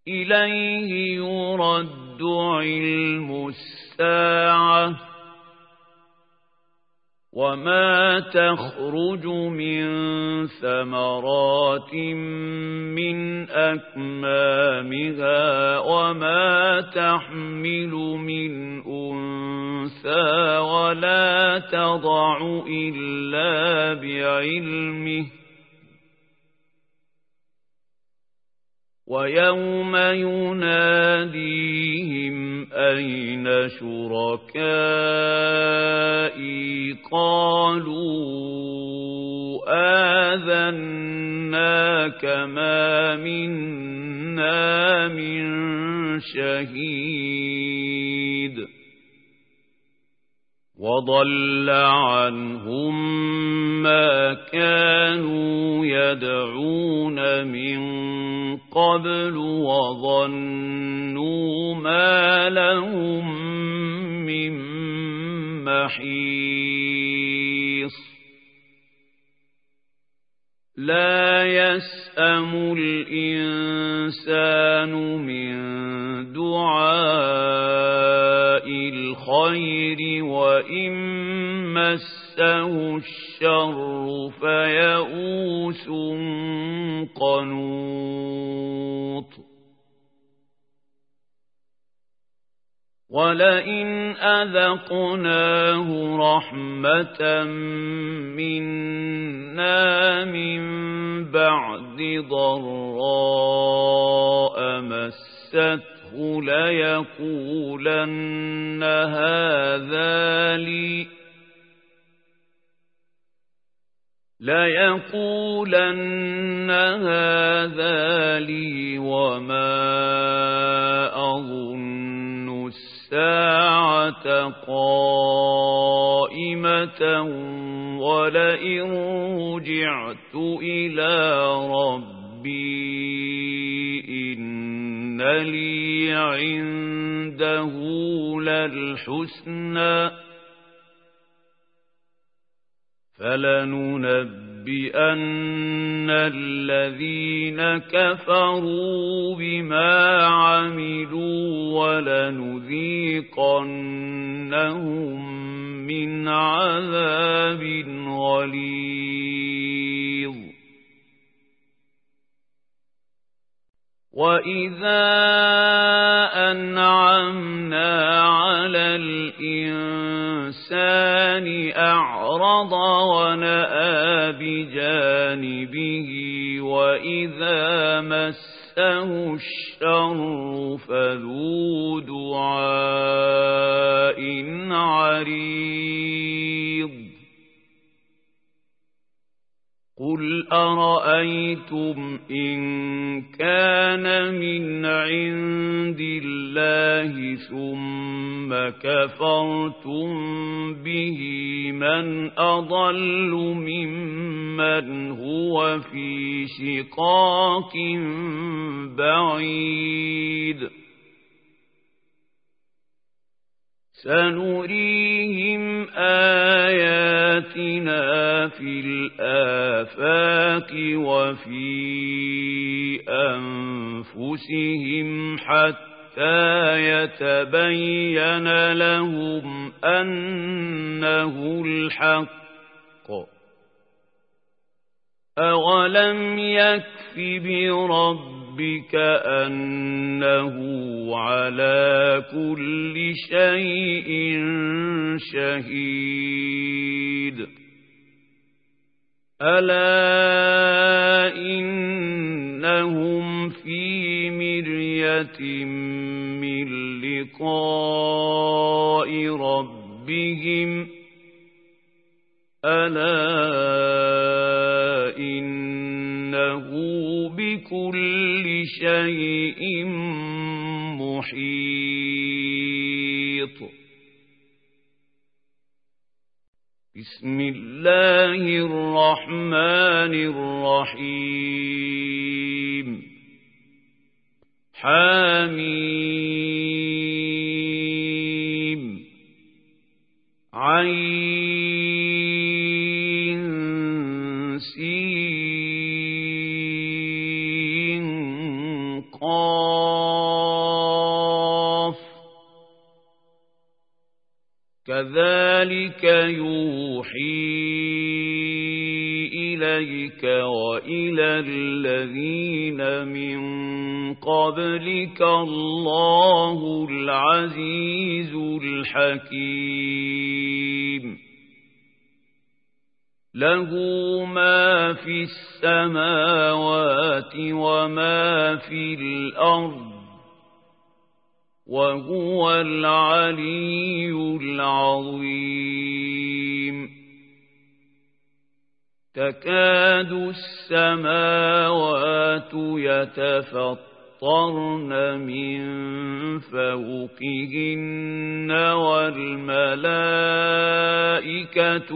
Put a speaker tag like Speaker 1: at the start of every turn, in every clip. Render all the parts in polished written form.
Speaker 1: إليه يرد علم الساعة وما تخرج من ثمرات من أكمامها وما تحمل من أنثى ولا تضع إلا بعلمه ويوم يناديهم أين شركائي قالوا آذناك ما منا من شهيد وضل عنهم ما كانوا يدعون من قبل وظنوا ما لهم من محيص لا يسأم الإنسان من دعاء الخير وإن مسه الشر فيئوس قنوط ولئن أذقناه رحمة منا من بعد ضراء مسته ليقولن هذا لي وما أظن الساعة قائمة ولئن رجعت إلى ربي إن لي عنده للحسنى فلننبئن الذين كفروا بما عملوا ولنذيقنهم من عذاب غليظ وإذا أنعمنا على الإنسان أعرض ونأى بجانبه وإذا مسه الشر فذو دعاء عريض قل أرأيتم إن كان من عند الله ثم كفرتم به من أضل ممن هو في شقاق بعيد سنريهم آياتنا في الآفاق وفي أنفسهم حتى يتبين لهم أنه الحق أولم يكف بربك أنه على كل شيء شهيد ألا إنهم في مرية من لقاء ربهم ألا إنه بكل شيء محيط بسم الله الرحمن الرحيم حميم عين سين قاف كذلك يوحي إليك وإلى الذين من قبلك الله العزيز الحكيم له ما في السماوات وما في الأرض وهو العلي العظيم تكاد السماوات يتفطرن من فوقهن والملائكة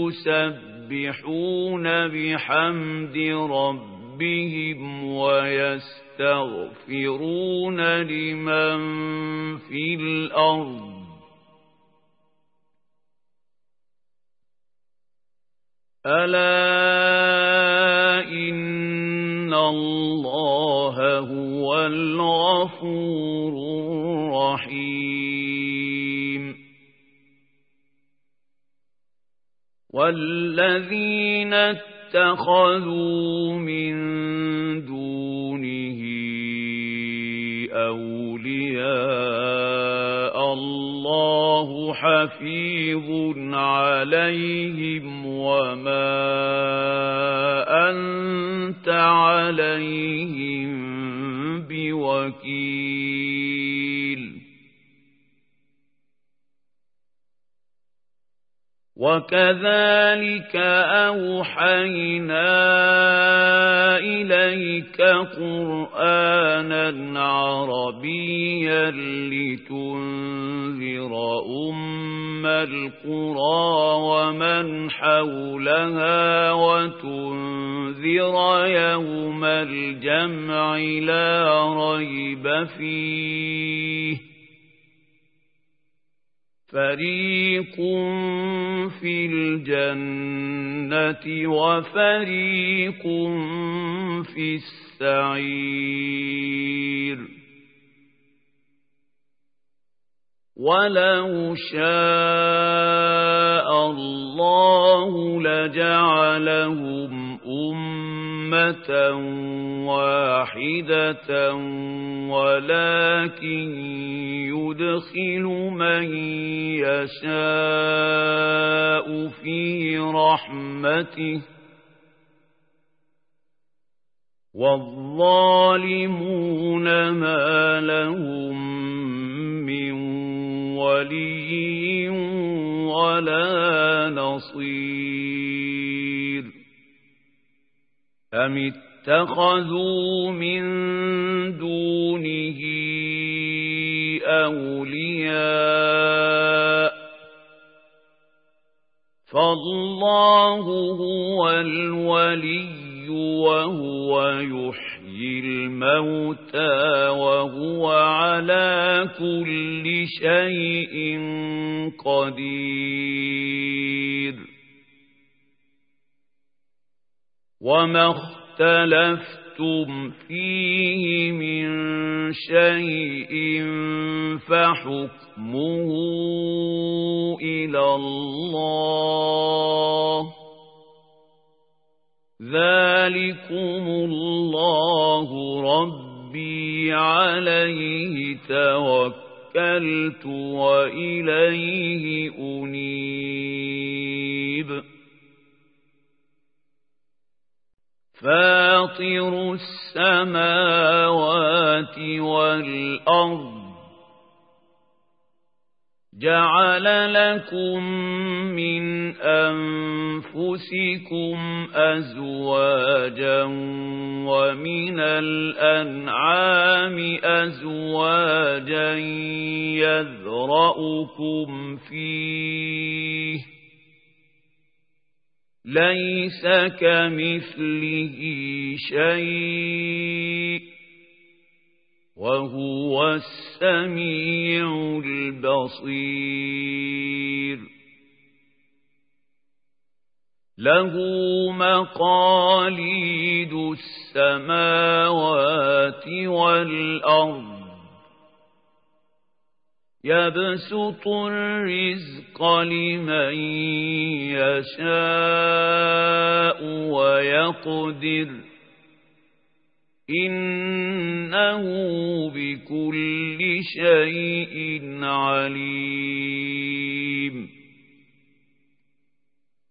Speaker 1: يسبحون بحمد ربهم ويستغفرون لمن في الأرض ألا إن الله هو الغفور الرحيم والذين اتخذوا من دونه أولياء الله حفيظ عليهم وما أنت عليهم بوكيل وكذلك أوحينا إليك قرآنا عربيا لتنذر القرى ومن حولها وتنذر يوم الجمع لا ريب فيه فريق في الجنة وفريق في السعير ولو شاء الله لجعلهم أمة واحدة ولكن يدخل من يشاء في رحمته والظالمون ما لهم من ولي ولا نصير أم اتخذوا من دونه أولياء فالله هو الولي وهو يحيي الموتى وهو على كل شيء قدير وما اختلفتم فيه من شيء فحكمه إلى الله ذلكم الله ربي عليه توكلت وإليه أنيب فاطر السماوات والأرض جعل لكم من أنفسكم أزواجا ومن الأنعام أزواجا يذرأكم فيه ليس كمثله شيء وهو السميع البصير له مقاليد السماوات والأرض يبسط الرزق لمن يشاء ويقدر إنه بكل شيء عليم